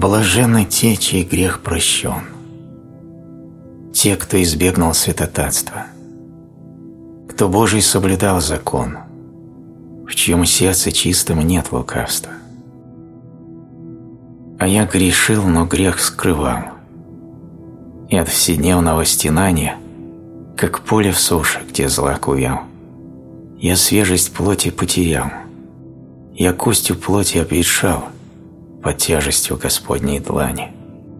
Блаженны те, чей грех прощен, те, кто избегнул святотатства, кто Божий соблюдал закон, в чьем сердце чистом нет лукавства. А я грешил, но грех скрывал, и от вседневного стенания, как поле в суше, где злак увял, я свежесть плоти потерял, я костью плоти обветшал под тяжестью Господней длани.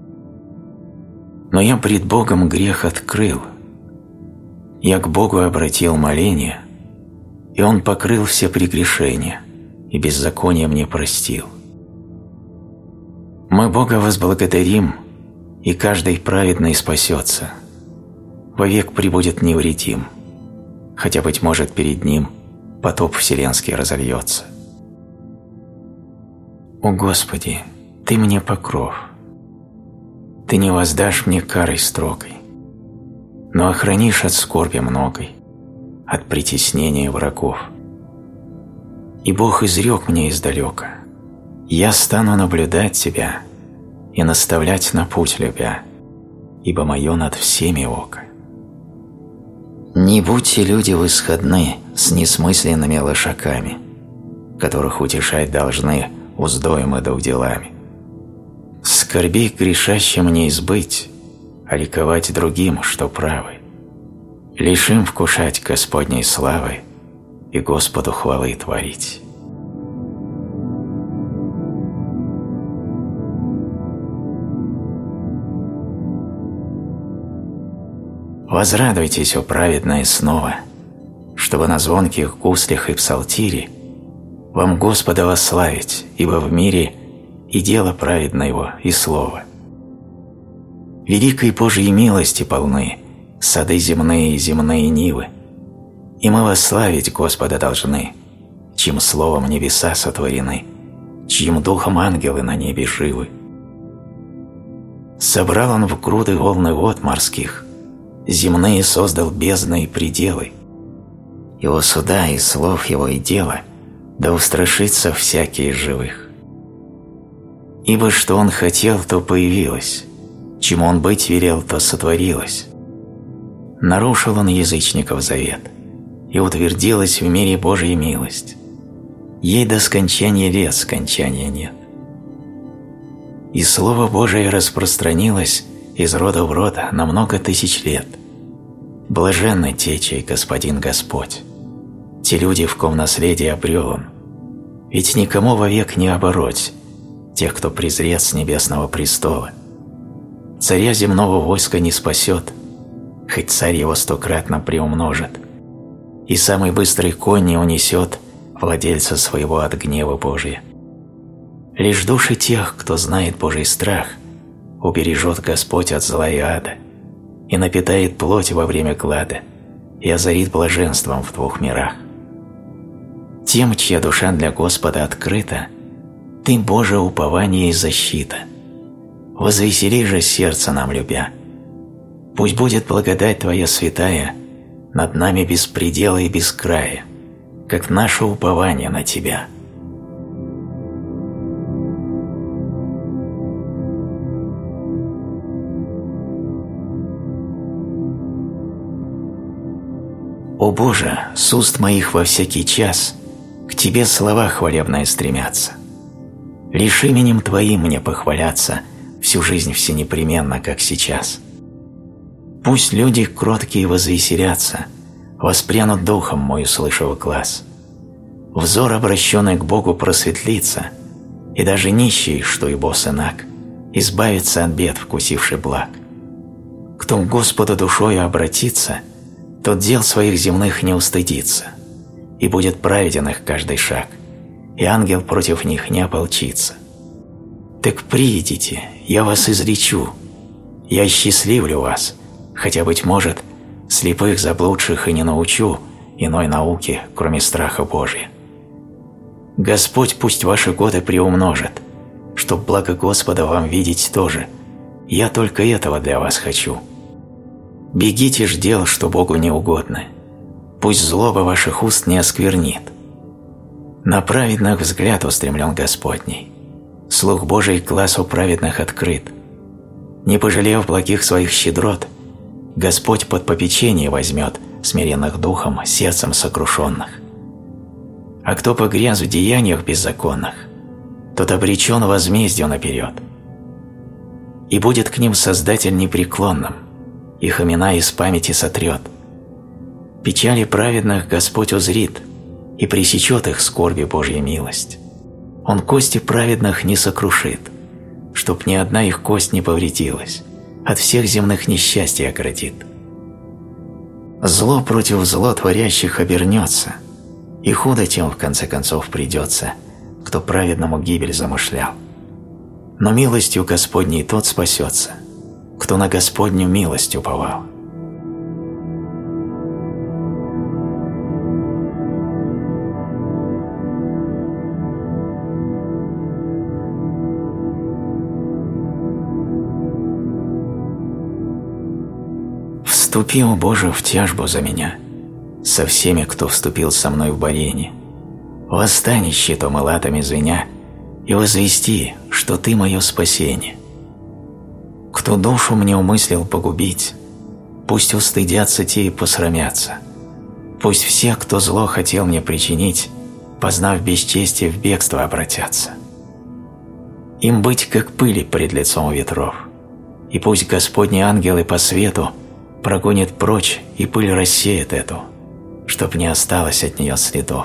Но я пред Богом грех открыл, я к Богу обратил моление, и Он покрыл все прегрешения и беззаконие мне простил. Мы Бога возблагодарим, и каждый праведный спасется, вовек пребудет невредим, хотя, быть может, перед Ним потоп вселенский разольется. О Господи, Ты мне покров, Ты не воздашь мне карой строгой, но охранишь от скорби многой, от притеснения врагов. И Бог изрек мне издалека: я стану наблюдать Тебя и наставлять на путь любя, ибо мое над всеми око. Не будьте люди восходны с несмысленными лошаками, которых утешать должны уздоем и делами. Скорбей к грешащим не избыть, а ликовать другим, что правы. Лишь им вкушать Господней славы и Господу хвалы творить. Возрадуйтесь, о праведные, снова, чтобы на звонких гуслях и псалтире вам Господа восславить, ибо в мире и дело праведно Его, и слово. Великой Божьей милости полны сады земные и земные нивы, и мы восславить Господа должны, чьим словом небеса сотворены, чьим духом ангелы на небе живы. Собрал Он в груды волны вод морских, земные создал бездны и пределы. Его суда и слов Его и дела да устрашится всякий из живых. Ибо что Он хотел, то появилось, чему Он быть велел, то сотворилось. Нарушил Он язычников завет, и утвердилась в мире Божья милость. Ей до скончания лет скончания нет. И Слово Божие распространилось из рода в род на много тысяч лет. Блаженны те, чей Господин Господь, те люди, в ком наследие обрел Он, ведь никому вовек не обороть тех, кто презрет с небесного престола. Царя земного войска не спасет, хоть царь его стократно приумножит, и самый быстрый конь не унесет владельца своего от гнева Божия. Лишь души тех, кто знает Божий страх, убережет Господь от зла и ада, и напитает плоть во время глада, и озарит блаженством в двух мирах. Тем, чья душа для Господа открыта, Ты, Боже, упование и защита. Возвесели же сердце нам любя. Пусть будет благодать Твоя святая над нами без предела и без края, как наше упование на Тебя. О Боже, с уст моих во всякий час к Тебе слова хвалебные стремятся. Лишь именем Твоим мне похваляться всю жизнь всенепременно, как сейчас. Пусть люди кроткие возвеселятся, воспрянут духом мой, услышав глаз. Взор, обращенный к Богу, просветлится, и даже нищий, что и босс инак, избавится от бед, вкусивший благ. Кто к Господу душою обратится, тот дел своих земных не устыдится, и будет праведен их каждый шаг, и ангел против них не ополчится. Так приидите, я вас изречу, я счастливлю вас, хотя, быть может, слепых заблудших и не научу иной науке, кроме страха Божия. Господь пусть ваши годы приумножит, чтоб благо Господа вам видеть тоже. Я только этого для вас хочу. Бегите ж дел, что Богу не угодно. Пусть злоба ваших уст не осквернит. На праведных взгляд устремлен Господний. слух Божий к глазу праведных открыт. Не пожалев благих своих щедрот, Господь под попечение возьмет смиренных духом, сердцем сокрушенных. А кто погряз в деяниях беззаконных, тот обречен возмездию наперед. И будет к ним Создатель непреклонным, их имена из памяти сотрет. Печали праведных Господь узрит и пресечет их скорби Божья милость. Он кости праведных не сокрушит, чтоб ни одна их кость не повредилась, от всех земных несчастий оградит. Зло против зло творящих обернется, и худо тем в конце концов придется, кто праведному гибель замышлял. Но милостью Господней тот спасется, кто на Господню милость уповал. Вступи, о Боже, в тяжбу за меня, со всеми, кто вступил со мной в борение. Восстань щитом и латами звеня, и возвести, что Ты мое спасение. Кто душу мне умыслил погубить, пусть устыдятся те и посрамятся. Пусть все, кто зло хотел мне причинить, познав бесчестие, в бегство обратятся. Им быть как пыли пред лицом ветров, и пусть Господни ангелы по свету прогонит прочь и пыль рассеет эту, чтоб не осталось от нее следов.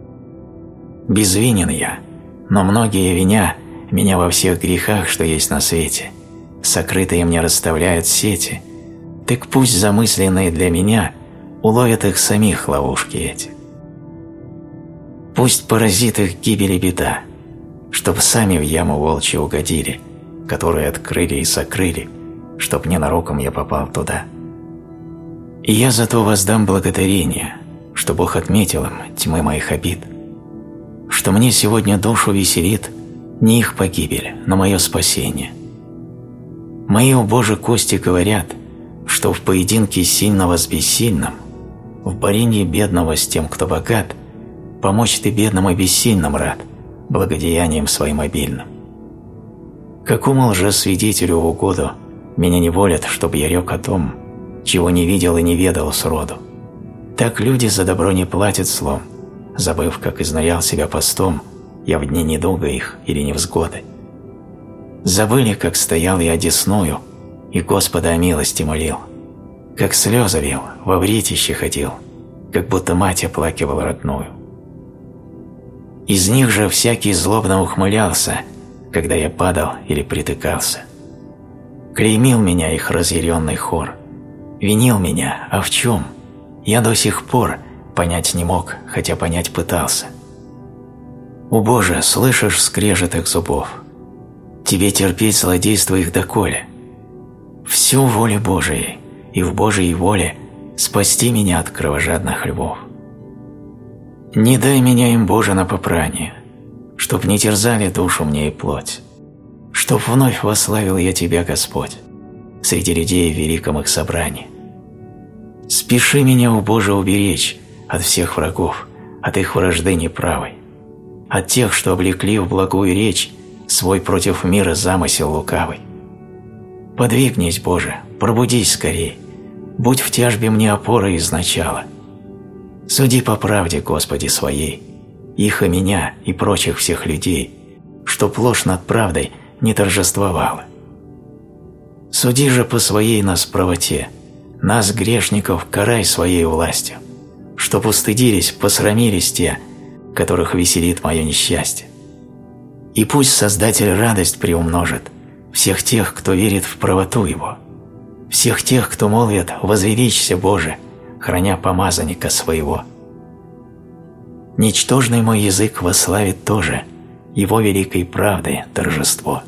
Безвинен я, но многие виня меня во всех грехах, что есть на свете, сокрытые мне расставляют сети, так пусть замысленные для меня уловят их самих ловушки эти. Пусть поразит их гибель и беда, чтоб сами в яму волчью угодили, которую открыли и сокрыли, чтоб ненароком я попал туда. И я за то воздам благодарение, что Бог отметил им тьмы моих обид, что мне сегодня душу веселит не их погибель, но мое спасение. Мои, о Боже, кости говорят, что в поединке сильного с бессильным, в борении бедного с тем, кто богат, помочь Ты бедным и бессильным рад, благодеянием своим обильным. Какому лжесвидетелю в угоду меня не волят, чтоб я рек о том, чего не видел и не ведал сроду. Так люди за добро не платят слом, забыв, как изнурял себя постом я в дни недуга их или невзгоды. Забыли, как стоял я одесную и Господа о милости молил, как слезы лил, во вретище ходил, как будто мать оплакивал родную. Из них же всякий злобно ухмылялся, когда я падал или притыкался. Клеймил меня их разъяренный хор, винил меня, а в чем? Я до сих пор понять не мог, хотя понять пытался. О Боже, слышишь скрежет их зубов? Тебе терпеть злодейство их доколе? Всю волю Божией, и в Божьей воле спасти меня от кровожадных львов. Не дай меня им, Боже, на попрание, чтоб не терзали душу мне и плоть, чтоб вновь восславил я Тебя, Господь, среди людей в великом их собрании. Спеши меня, о Боже, уберечь от всех врагов, от их вражды неправой, от тех, что облекли в благую речь свой против мира замысел лукавый. Подвигнись, Боже, пробудись скорей, будь в тяжбе мне опорой изначала. Суди по правде, Господи, своей, их и меня, и прочих всех людей, чтоб ложь над правдой не торжествовала. Суди же по своей нас правоте, нас, грешников, карай своей властью, чтоб устыдились, посрамились те, которых веселит мое несчастье. И пусть Создатель радость приумножит всех тех, кто верит в правоту Его, всех тех, кто молвит «Возвеличься, Боже», храня помазанника своего. Ничтожный мой язык восславит тоже Его великой правды торжество.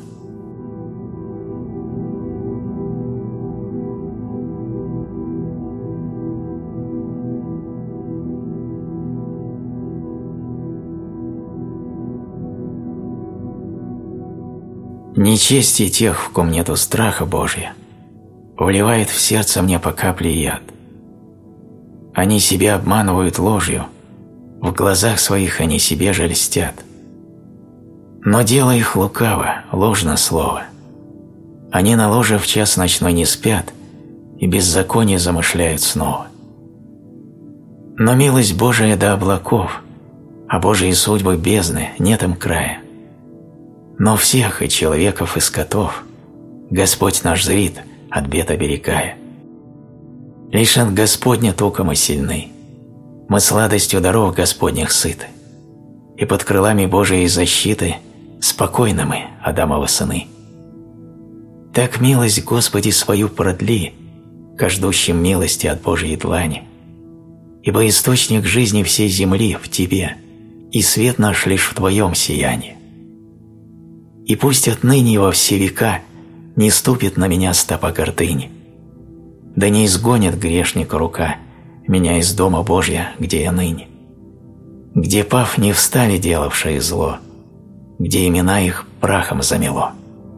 Нечестие тех, в ком нету страха Божия, вливает в сердце мне по капле яд. Они себя обманывают ложью, в глазах своих они себе же льстят. Но дело их лукаво, ложно слово. Они на ложе в час ночной не спят и беззаконие замышляют снова. Но милость Божия до облаков, а Божьи судьбы бездны, нет им края. Но всех, и человеков, и скотов, Господь наш зрит, от бед оберегая. Лишь от Господня тока мы сильны, мы сладостью даров Господних сыты, и под крылами Божией защиты спокойны мы, Адамовы сыны. Так милость, Господи, свою продли ко ждущим милости от Божьей длани, ибо источник жизни всей земли в Тебе, и свет наш лишь в Твоем сиянии. И пусть отныне во все века не ступит на меня стопа гордыни, да не изгонит грешника рука меня из дома Божья, где я ныне, где, пав, не встали делавшие зло, где имена их прахом замело.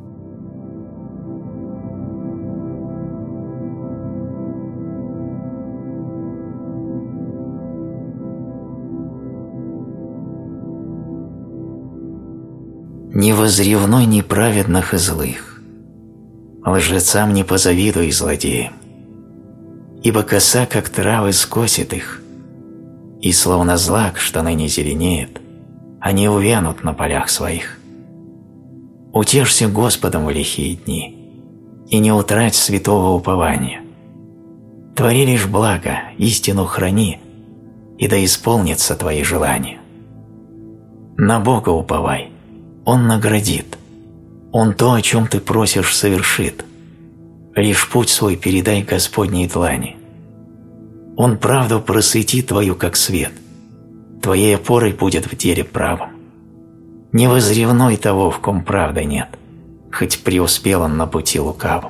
Не возревной неправедных и злых, лжецам не позавидуй злодеям, ибо коса, как травы, скосит их, и словно злак, что ныне зеленеет, они увянут на полях своих. Утешься Господом в лихие дни, и не утрать святого упования. Твори лишь благо, истину храни, и да исполнится твои желания. На Бога уповай, Он наградит, Он то, о чем ты просишь, совершит. Лишь путь свой передай Господней длани. Он правду просветит твою, как свет, твоей опорой будет в деле правом. Не возревной того, в ком правды нет, хоть преуспел он на пути лукавом.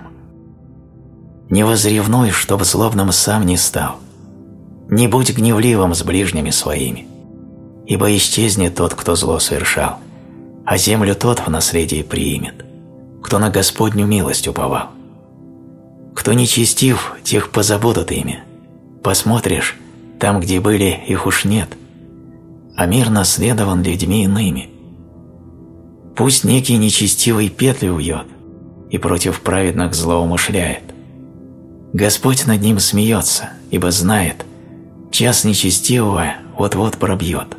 Не возревной, чтоб злобным сам не стал, не будь гневливым с ближними своими, ибо исчезнет тот, кто зло совершал, а землю тот в наследие приимет, кто на Господню милость уповал. Кто нечестив, тех позабудут ими. Посмотришь, там, где были, их уж нет, а мир наследован людьми иными. Пусть некий нечестивый петли вьет и против праведных злоумышляет. Господь над ним смеется, ибо знает, час нечестивого вот-вот пробьет.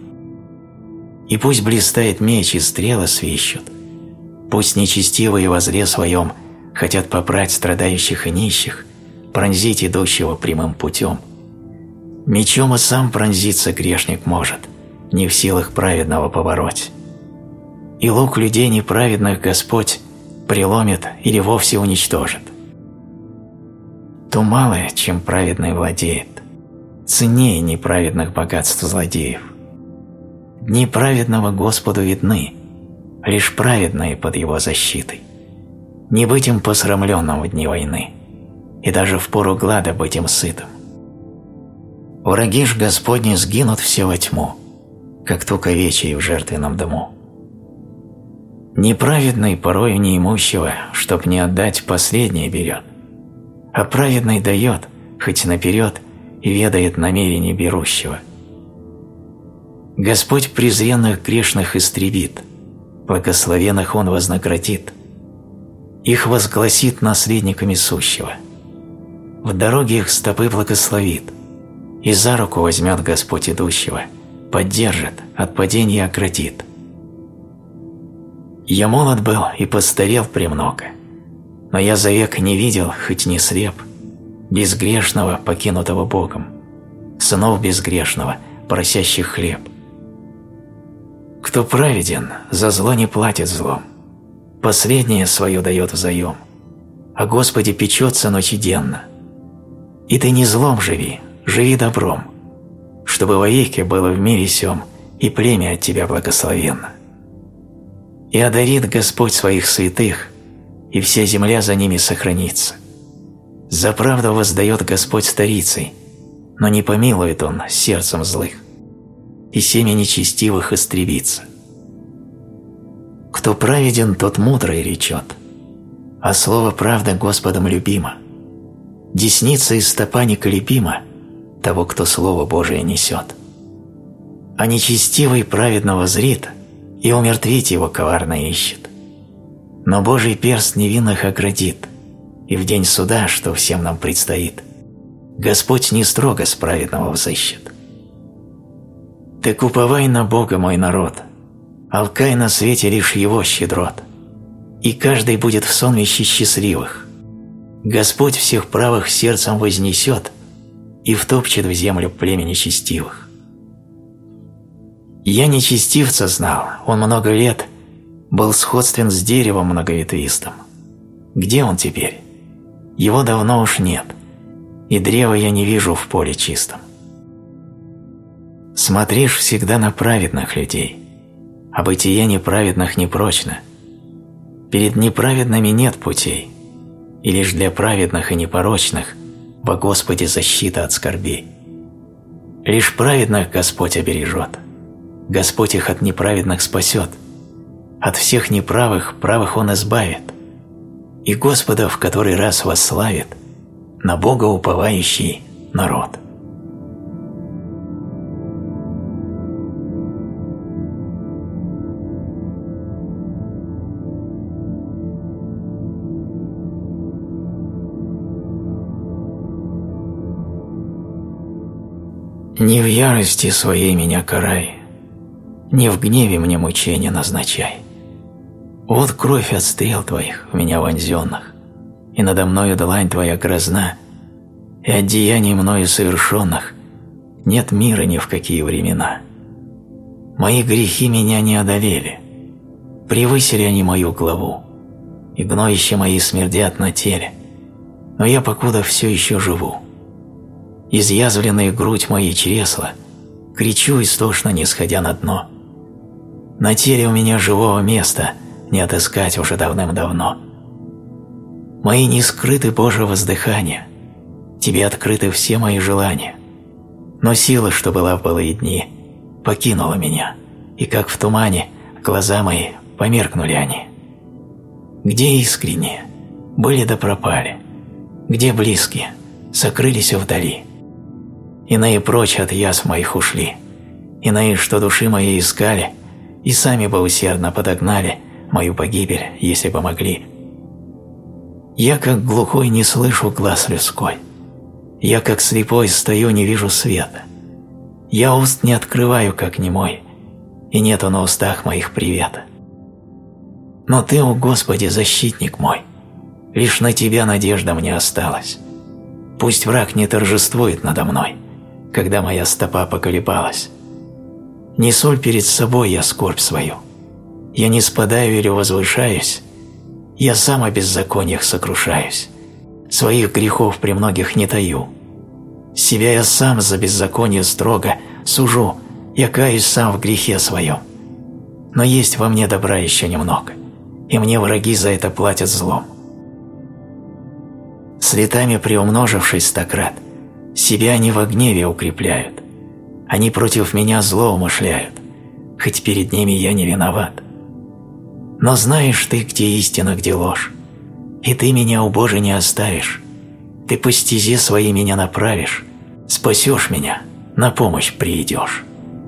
И пусть блистает меч и стрелы свищут, пусть нечестивые во зле своем хотят попрать страдающих и нищих, пронзить идущего прямым путем. Мечом и сам пронзиться грешник может, не в силах праведного побороть. И лук людей неправедных Господь преломит или вовсе уничтожит. То малое, чем праведный владеет, ценнее неправедных богатств злодеев. Дни праведного Господу видны, лишь праведные под его защитой. Не быть им посрамленным в дни войны, и даже в пору глада быть им сытым. Враги ж Господни сгинут все во тьму, как тук овечий в жертвенном дому. Неправедный порою неимущего, чтоб не отдать, последнее берет, а праведный дает, хоть наперед, и ведает намерение берущего. Господь презренных грешных истребит, благословенных Он вознаградит, их возгласит наследниками сущего. В дороге их стопы благословит, и за руку возьмет Господь идущего, поддержит, от падения оградит. Я молод был и постарел премного, но я за век не видел, хоть не слеп, безгрешного, покинутого Богом, сынов безгрешного, просящих хлеб. Кто праведен, за зло не платит злом, последнее свое дает взаем, о Господе печется ночиденно. И ты не злом живи, живи добром, чтобы вовеки было в мире сём и племя от тебя благословенно. И одарит Господь своих святых, и вся земля за ними сохранится. За правду воздает Господь старицей, но не помилует Он сердцем злых, и семя нечестивых истребится. Кто праведен, тот мудрый речет, а слово правда Господом любимо. Десница и стопа неколебима того, кто Слово Божие несет. А нечестивый праведного зрит, и умертвить его коварно ищет. Но Божий перст невинных оградит, и в день суда, что всем нам предстоит, Господь не строго с праведного взыщет. Так уповай на Бога, мой народ, алкай на свете лишь Его щедрот, и каждый будет в сонмище счастливых. Господь всех правых сердцем вознесет и втопчет в землю племя нечестивых. Я нечестивца знал, он много лет был сходствен с деревом многоветвистым. Где он теперь? Его давно уж нет, и древа я не вижу в поле чистом. Смотришь всегда на праведных людей, а бытие неправедных непрочно. Перед неправедными нет путей, и лишь для праведных и непорочных во Господе защита от скорбей. Лишь праведных Господь обережет, Господь их от неправедных спасет, от всех неправых правых Он избавит, и Господа в который раз восславит на Бога уповающий народ. Не в ярости своей меня карай, не в гневе мне мучения назначай. Вот кровь от стрел Твоих в меня вонзенных, и надо мною длань Твоя грозна, и от деяний мною совершенных нет мира ни в какие времена. Мои грехи меня не одолели, превысили они мою главу, и гноище мои смердят на теле, но я покуда все еще живу. Изъязвленная грудь мои чресла, кричу истошно, не сходя на дно. На теле у меня живого места не отыскать уже давным-давно. Мои не скрыты, Боже, воздыхания, Тебе открыты все мои желания. Но сила, что была в былые дни, покинула меня, и как в тумане глаза мои померкнули они. Где искренние? Были да пропали. Где близкие? Сокрылись вдали. Иные прочь от язв моих ушли, иные, что души моей искали, и сами бы усердно подогнали мою погибель, если бы могли. Я, как глухой, не слышу глас людской, я, как слепой, стою, не вижу света. Я уст не открываю, как немой, и нету на устах моих привета. Но Ты, о Господи, защитник мой, лишь на Тебя надежда мне осталась. Пусть враг не торжествует надо мной, когда моя стопа поколебалась. Не соль перед собой я скорбь свою, я не спадаю или возвышаюсь, я сам о беззакониях сокрушаюсь, своих грехов премногих не таю. Себя я сам за беззаконие строго сужу, я каюсь сам в грехе своем. Но есть во мне добра еще немного, и мне враги за это платят злом. С летами приумножившись стократ, себя они во гневе укрепляют, они против меня зло умышляют, хоть перед ними я не виноват. Но знаешь Ты, где истина, где ложь, и Ты меня, о Боже, не оставишь. Ты по стезе своей меня направишь, спасешь меня, на помощь приидешь.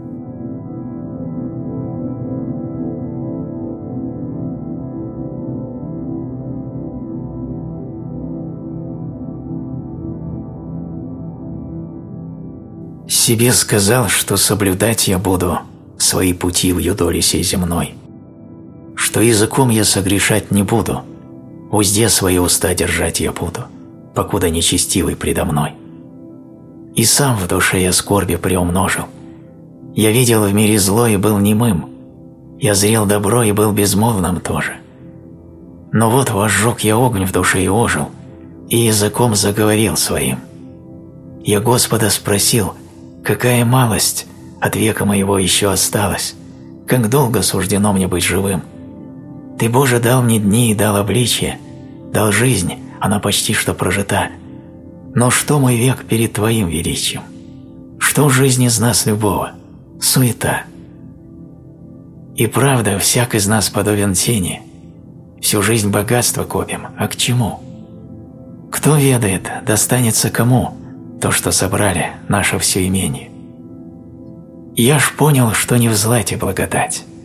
Себе сказал, что соблюдать я буду свои пути в юдоле сей земной, что языком я согрешать не буду, в узде свои уста держать я буду, покуда нечестивый предо мной. И сам в душе я скорби приумножил, я видел в мире зло и был немым, я зрел добро и был безмолвным тоже. Но вот возжег я огонь в душе и ожил, и языком заговорил своим. Я Господа спросил, какая малость от века моего еще осталась, как долго суждено мне быть живым. Ты, Боже, дал мне дни и дал обличие, дал жизнь, она почти что прожита. Но что мой век перед Твоим величием? Что жизнь из нас любого? Суета. И правда, всяк из нас подобен тени. Всю жизнь богатство копим, а к чему? Кто ведает, достанется кому то, что собрали, наше все имение. Я ж понял, что не в злате благодать,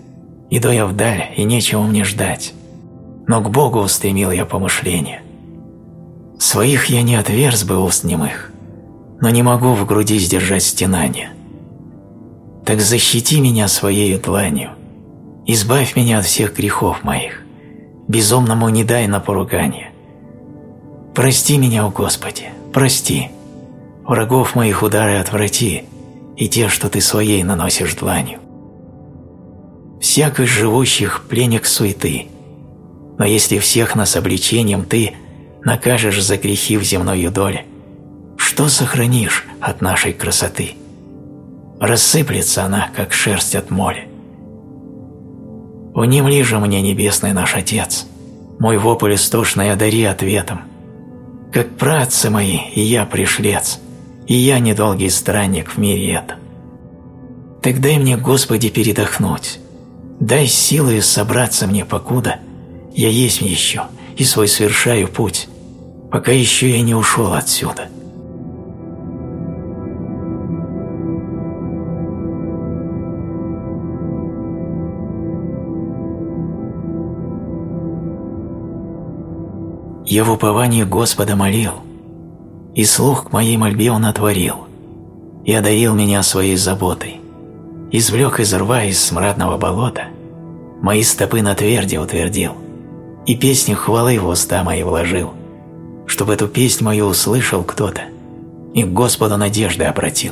Иду я вдаль, и нечего мне ждать, но к Богу устремил я помышления. Своих я не отверз бы уст немых, но не могу в груди сдержать стенания. Так защити меня своею дланью, избавь меня от всех грехов моих, безумному не дай на поругание. Прости меня, о Господи, прости, врагов моих удары отврати, и те, что Ты своей наносишь дланью. Всяк из живущих пленник суеты, но если всех нас обличением Ты накажешь за грехи в земной доле, что сохранишь от нашей красоты? Рассыплется она, как шерсть от моли. Внемли же мне, небесный наш Отец, мой вопль истошный одари ответом. Как праотцы мои, и я пришлец, и я недолгий странник в мире этом. Так дай мне, Господи, передохнуть, дай силы собраться мне, покуда я есть еще и свой совершаю путь, пока еще я не ушел отсюда. Я в уповании Господа молил, и слух к моей мольбе Он отворил, и одарил меня своей заботой, извлек из рва, из смрадного болота, мои стопы на тверди утвердил, и песню хвалы в уста мои вложил, чтобы эту песнь мою услышал кто-то и к Господу надежды обратил.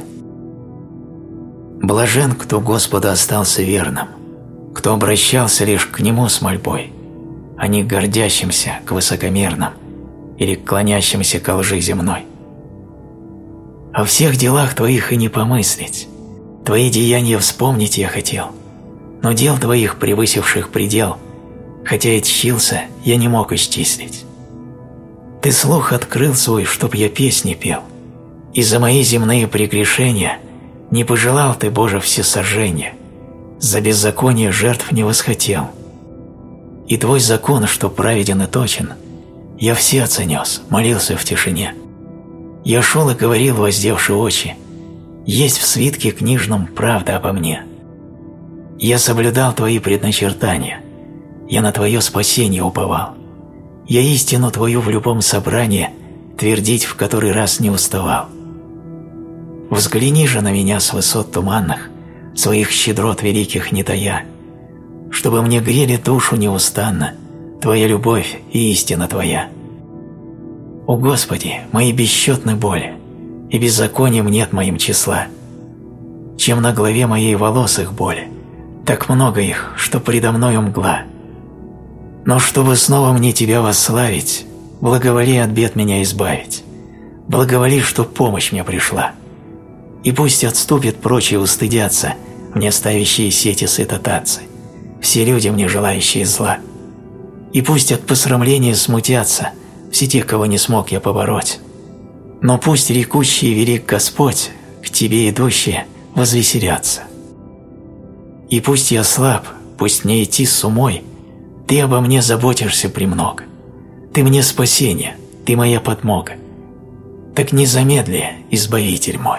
Блажен, кто Господу остался верным, кто обращался лишь к Нему с мольбой, а не к гордящимся, к высокомерным или к клонящимся ко лжи земной. О всех делах Твоих и не помыслить, Твои деяния вспомнить я хотел, но дел Твоих, превысивших предел, хотя и тщился, я не мог исчислить. Ты слух открыл свой, чтоб я песни пел, и за мои земные прегрешения не пожелал Ты, Боже, всесожжения, за беззаконие жертв не восхотел. И Твой закон, что праведен и точен, я в сердце нес, молился в тишине. Я шел и говорил, воздевши очи, есть в свитке книжном правда обо мне. Я соблюдал Твои предначертания, я на Твое спасение уповал. Я истину Твою в любом собрании твердить в который раз не уставал. Взгляни же на меня с высот туманных, своих щедрот великих не тая, чтобы мне грели душу неустанно Твоя любовь и истина Твоя. О Господи, мои бесчетны боли, и беззаконием нет моим числа. Чем на голове моей волос их боли, так много их, что предо мною мгла. Но чтобы снова мне Тебя восславить, благоволи от бед меня избавить, благоволи, чтоб помощь мне пришла. И пусть отступит прочь и устыдятся мне ставящие сети сытотатцы, все люди, мне желающие зла. И пусть от посрамления смутятся все те, кого не смог я побороть. Но пусть рекущий велик Господь, к Тебе идущие, возвеселятся. И пусть я слаб, пусть мне идти с умой, Ты обо мне заботишься премного. Ты мне спасение, Ты моя подмога. Так не замедли, Избавитель мой.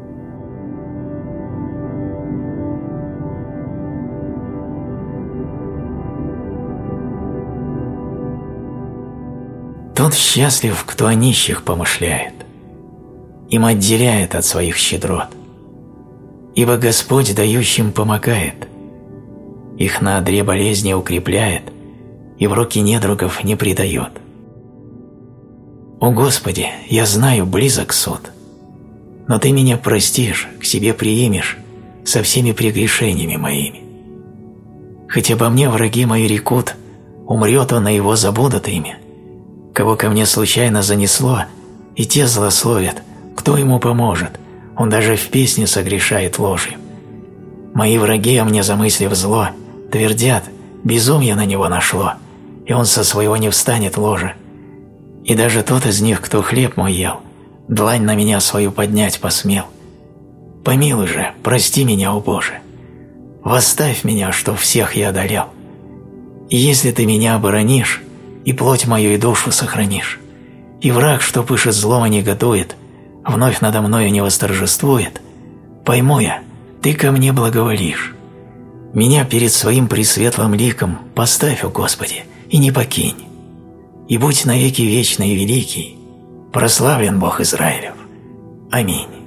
Тот счастлив, кто о нищих помышляет, им отделяет от своих щедрот, ибо Господь дающим помогает, их на одре болезни укрепляет и в руки недругов не предает. О Господи, я знаю, близок суд, но Ты меня простишь, к себе приимешь со всеми прегрешениями моими. Хоть обо мне враги мои рекут, умрет он, и его забудут имя. Кого ко мне случайно занесло, и те злословят, кто ему поможет, он даже в песне согрешает ложью. Мои враги, о мне замыслив зло, твердят, безумие на него нашло, и он со своего не встанет ложа. И даже тот из них, кто хлеб мой ел, длань на меня свою поднять посмел. Помилуй же, прости меня, о Боже, восставь меня, что всех я одолел. И если Ты меня оборонишь, и плоть мою и душу сохранишь, и враг, что пышет злом и негодует, вновь надо мною не восторжествует, пойму я, Ты ко мне благоволишь. Меня перед своим пресветлым ликом поставь, о Господи, и не покинь. И будь навеки вечный и великий, прославлен Бог Израилев. Аминь.